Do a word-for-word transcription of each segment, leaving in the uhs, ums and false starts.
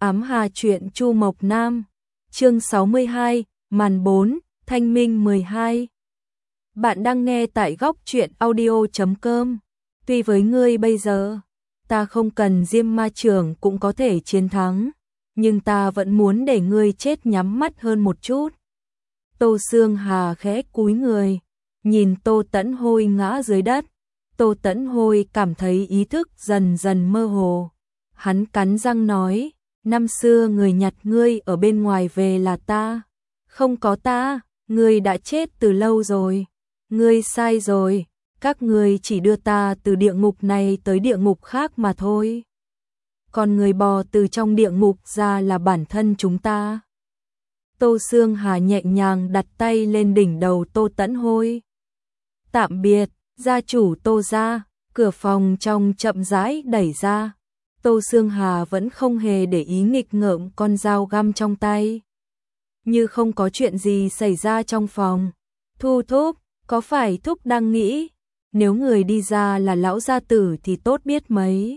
Ám Hà truyện Chu Mộc Nam, chương sáu mươi hai, màn bốn, Thanh Minh mười hai. Bạn đang nghe tại góc truyện audio chấm com. Tuy với ngươi bây giờ, ta không cần Diêm Ma Trưởng cũng có thể chiến thắng, nhưng ta vẫn muốn để ngươi chết nhắm mắt hơn một chút. Tô Sương Hà khẽ cúi người, nhìn Tô Tẫn Hôi ngã dưới đất. Tô Tẫn Hôi cảm thấy ý thức dần dần mơ hồ. Hắn cắn răng nói, năm xưa người nhặt ngươi ở bên ngoài về là ta. Không có ta, ngươi đã chết từ lâu rồi. Ngươi sai rồi, các ngươi chỉ đưa ta từ địa ngục này tới địa ngục khác mà thôi. Còn người bò từ trong địa ngục ra là bản thân chúng ta. Tô Sương Hà nhẹ nhàng đặt tay lên đỉnh đầu Tô Tẫn Hôi. Tạm biệt, gia chủ Tô gia. Cửa phòng trong chậm rãi đẩy ra. Tô Sương Hà vẫn không hề để ý nghịch ngợm con dao găm trong tay. Như không có chuyện gì xảy ra trong phòng. Thu Thúc, có phải Thúc đang nghĩ, nếu người đi ra là lão gia tử thì tốt biết mấy.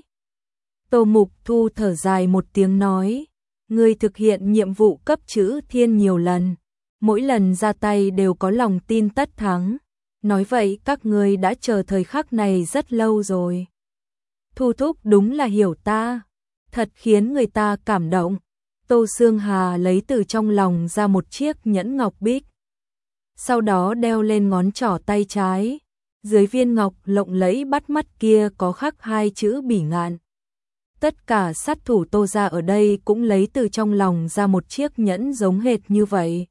Tô Mục Thu thở dài một tiếng nói, người thực hiện nhiệm vụ cấp chữ thiên nhiều lần, mỗi lần ra tay đều có lòng tin tất thắng. Nói vậy các ngươi đã chờ thời khắc này rất lâu rồi. Thu Thúc đúng là hiểu ta, thật khiến người ta cảm động. Tô Sương Hà lấy từ trong lòng ra một chiếc nhẫn ngọc bích, sau đó đeo lên ngón trỏ tay trái. Dưới viên ngọc lộng lẫy bắt mắt kia có khắc hai chữ Bỉ Ngạn. Tất cả sát thủ Tô gia ở đây cũng lấy từ trong lòng ra một chiếc nhẫn giống hệt như vậy,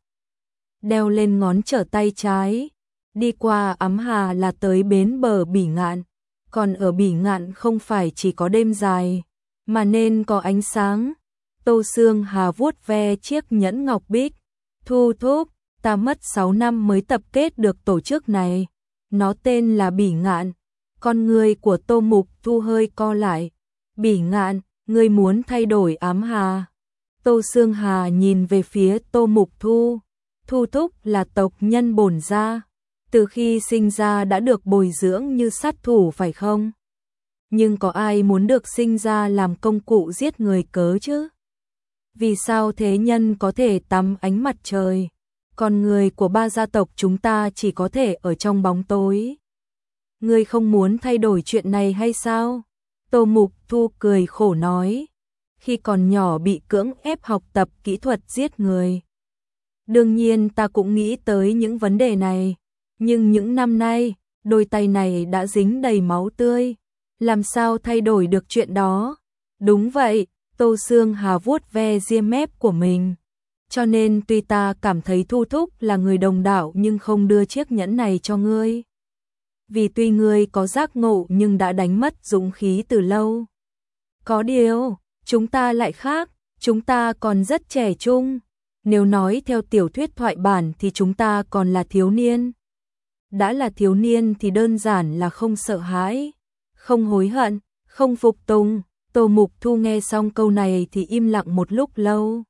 đeo lên ngón trỏ tay trái. Đi qua Ám Hà là tới bến bờ Bỉ Ngạn. Còn ở Bỉ Ngạn không phải chỉ có đêm dài, mà nên có ánh sáng. Tô Sương Hà vuốt ve chiếc nhẫn ngọc bích. Thu Thúc, ta mất sáu năm mới tập kết được tổ chức này. Nó tên là Bỉ Ngạn. Con người của Tô Mục Thu hơi co lại. Bỉ Ngạn, ngươi muốn thay đổi Ám Hà? Tô Sương Hà nhìn về phía Tô Mục Thu. Thu Thúc là tộc nhân bổn gia, từ khi sinh ra đã được bồi dưỡng như sát thủ phải không? Nhưng có ai muốn được sinh ra làm công cụ giết người cớ chứ? Vì sao thế nhân có thể tắm ánh mặt trời, còn người của ba gia tộc chúng ta chỉ có thể ở trong bóng tối? Ngươi không muốn thay đổi chuyện này hay sao? Tô Mục Thu cười khổ nói, khi còn nhỏ bị cưỡng ép học tập kỹ thuật giết người. Đương nhiên ta cũng nghĩ tới những vấn đề này. Nhưng những năm nay, đôi tay này đã dính đầy máu tươi, làm sao thay đổi được chuyện đó? Đúng vậy, Tô Sương Hà vuốt ve ria mép của mình. Cho nên tuy ta cảm thấy Thu Thúc là người đồng đạo nhưng không đưa chiếc nhẫn này cho ngươi. Vì tuy ngươi có giác ngộ nhưng đã đánh mất dũng khí từ lâu. Có điều, chúng ta lại khác, chúng ta còn rất trẻ trung. Nếu nói theo tiểu thuyết thoại bản thì chúng ta còn là thiếu niên. Đã là thiếu niên thì đơn giản là không sợ hãi, không hối hận, không phục tùng. Tô Mục Thu nghe xong câu này thì im lặng một lúc lâu.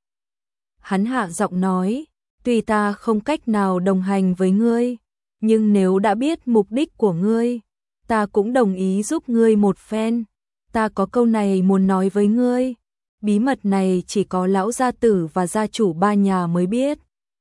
Hắn hạ giọng nói, tuy ta không cách nào đồng hành với ngươi, nhưng nếu đã biết mục đích của ngươi, ta cũng đồng ý giúp ngươi một phen. Ta có câu này muốn nói với ngươi, bí mật này chỉ có lão gia tử và gia chủ ba nhà mới biết.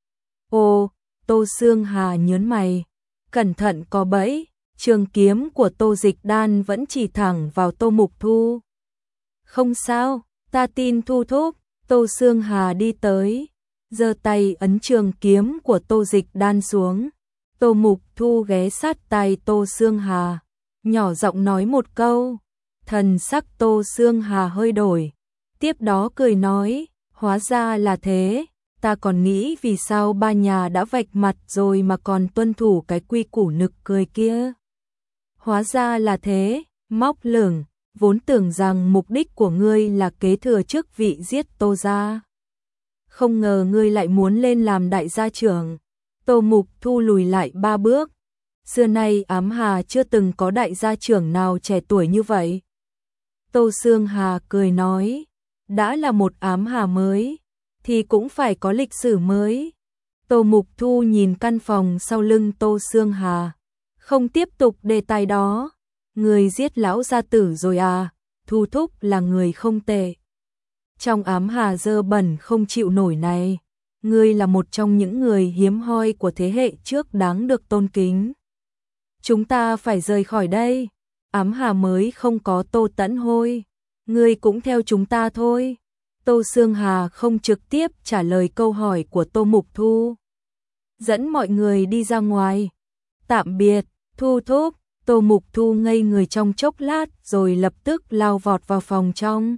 Ồ, Tô Sương Hà nhớn mày. Cẩn thận có bẫy, trường kiếm của Tô Dịch Đan vẫn chỉ thẳng vào Tô Mục Thu. Không sao, ta tin Thu Thúc. Tô Sương Hà đi tới, giơ tay ấn trường kiếm của Tô Dịch Đan xuống. Tô Mục Thu ghé sát tai Tô Sương Hà, nhỏ giọng nói một câu. Thần sắc Tô Sương Hà hơi đổi, tiếp đó cười nói, hóa ra là thế. Ta còn nghĩ vì sao ba nhà đã vạch mặt rồi mà còn tuân thủ cái quy củ nực cười kia. Hóa ra là thế, móc lửng, vốn tưởng rằng mục đích của ngươi là kế thừa chức vị giết Tô gia. Không ngờ ngươi lại muốn lên làm đại gia trưởng. Tô Mục Thu lùi lại ba bước. Xưa nay Ám Hà chưa từng có đại gia trưởng nào trẻ tuổi như vậy. Tô Sương Hà cười nói, đã là một Ám Hà mới thì cũng phải có lịch sử mới. Tô Mục Thu nhìn căn phòng sau lưng Tô Sương Hà, không tiếp tục đề tài đó. Người giết lão gia tử rồi à? Thu Thúc là người không tệ. Trong ám hà dơ bẩn không chịu nổi này, ngươi là một trong những người hiếm hoi của thế hệ trước đáng được tôn kính. Chúng ta phải rời khỏi đây. Ám hà mới không có Tô Tẫn Hôi. Ngươi cũng theo chúng ta thôi. Tô Sương Hà không trực tiếp trả lời câu hỏi của Tô Mục Thu. Dẫn mọi người đi ra ngoài. Tạm biệt, Thu thúc. Tô Mục Thu ngây người trong chốc lát rồi lập tức lao vọt vào phòng trong.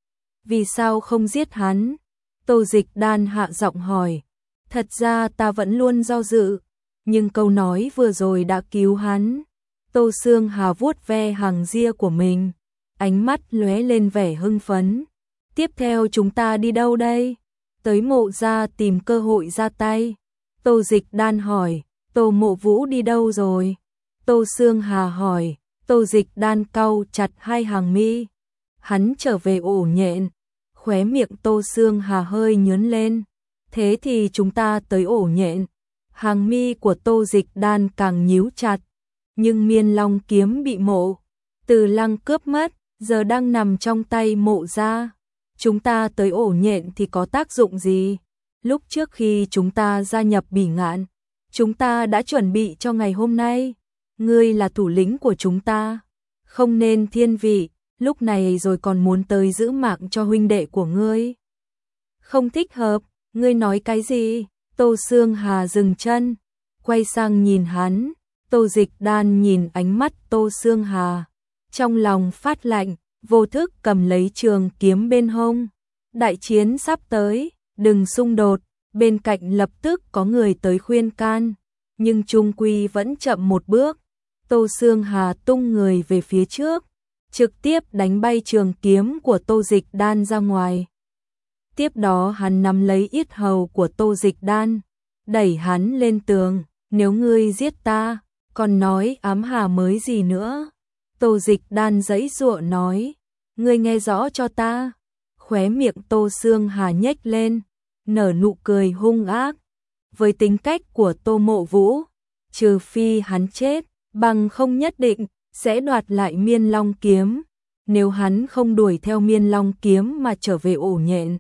Vì sao không giết hắn? Tô Dịch Đan hạ giọng hỏi. Thật ra ta vẫn luôn do dự, nhưng câu nói vừa rồi đã cứu hắn. Tô Sương Hà vuốt ve hàng ria của mình, ánh mắt lóe lên vẻ hưng phấn. Tiếp theo chúng ta đi đâu đây? Tới Mộ gia tìm cơ hội ra tay. Tô Dịch Đan hỏi. Tô Mộ Vũ đi đâu rồi? Tô Sương Hà hỏi. Tô Dịch Đan cau chặt hai hàng mi. Hắn trở về ổ nhện. Khóe miệng Tô Sương Hà hơi nhướng lên. Thế thì chúng ta tới ổ nhện. Hàng mi của Tô Dịch Đan càng nhíu chặt. Nhưng Miên Long kiếm bị Mộ Từ Lăng cướp mất, giờ đang nằm trong tay Mộ gia. Chúng ta tới ổ nhện thì có tác dụng gì? Lúc trước khi chúng ta gia nhập Bỉ Ngạn, chúng ta đã chuẩn bị cho ngày hôm nay. Ngươi là thủ lĩnh của chúng ta, không nên thiên vị, lúc này rồi còn muốn tới giữ mạng cho huynh đệ của ngươi. Không thích hợp, ngươi nói cái gì? Tô Sương Hà dừng chân, quay sang nhìn hắn. Tô Dịch Đan nhìn ánh mắt Tô Sương Hà, trong lòng phát lạnh, vô thức cầm lấy trường kiếm bên hông. Đại chiến sắp tới, đừng xung đột. Bên cạnh lập tức có người tới khuyên can, nhưng chung quy vẫn chậm một bước. Tô Sương Hà tung người về phía trước, trực tiếp đánh bay trường kiếm của Tô Dịch Đan ra ngoài. Tiếp đó hắn nắm lấy yết hầu của Tô Dịch Đan, đẩy hắn lên tường. Nếu ngươi giết ta, còn nói ám hà mới gì nữa? Tô Dịch Đan giãy giụa nói. Ngươi nghe rõ cho ta. Khóe miệng Tô Sương Hà nhếch lên, nở nụ cười hung ác. Với tính cách của Tô Mộ Vũ, trừ phi hắn chết, bằng không nhất định sẽ đoạt lại Miên Long kiếm. Nếu hắn không đuổi theo Miên Long kiếm mà trở về ổ nhện,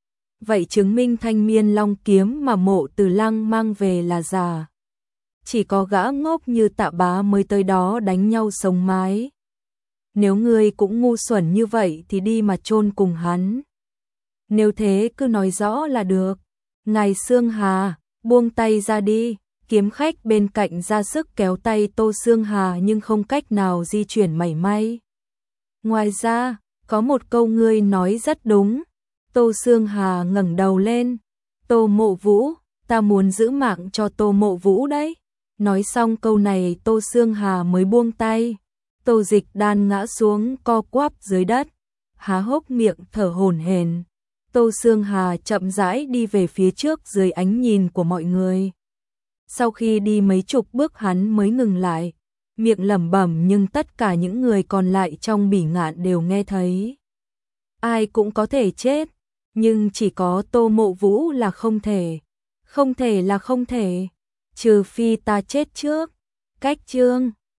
vậy chứng minh thanh Miên Long kiếm mà Mộ Từ Lăng mang về là giả. Chỉ có gã ngốc như Tạ Bá mới tới đó đánh nhau sống mái. Nếu ngươi cũng ngu xuẩn như vậy thì đi mà chôn cùng hắn. Nếu thế cứ nói rõ là được. Ngài Sương Hà, buông tay ra đi. Kiếm khách bên cạnh ra sức kéo tay Tô Sương Hà nhưng không cách nào di chuyển mảy may. Ngoài ra, có một câu ngươi nói rất đúng. Tô Sương Hà ngẩng đầu lên. Tô Mộ Vũ, ta muốn giữ mạng cho Tô Mộ Vũ đấy. Nói xong câu này Tô Sương Hà mới buông tay. Tô Dịch Đan ngã xuống co quắp dưới đất, há hốc miệng thở hổn hển. Tô Sương Hà chậm rãi đi về phía trước dưới ánh nhìn của mọi người. Sau khi đi mấy chục bước hắn mới ngừng lại, miệng lẩm bẩm nhưng tất cả những người còn lại trong Bỉ Ngạn đều nghe thấy. Ai cũng có thể chết, nhưng chỉ có Tô Mộ Vũ là không thể. Không thể là không thể, trừ phi ta chết trước. Cách chương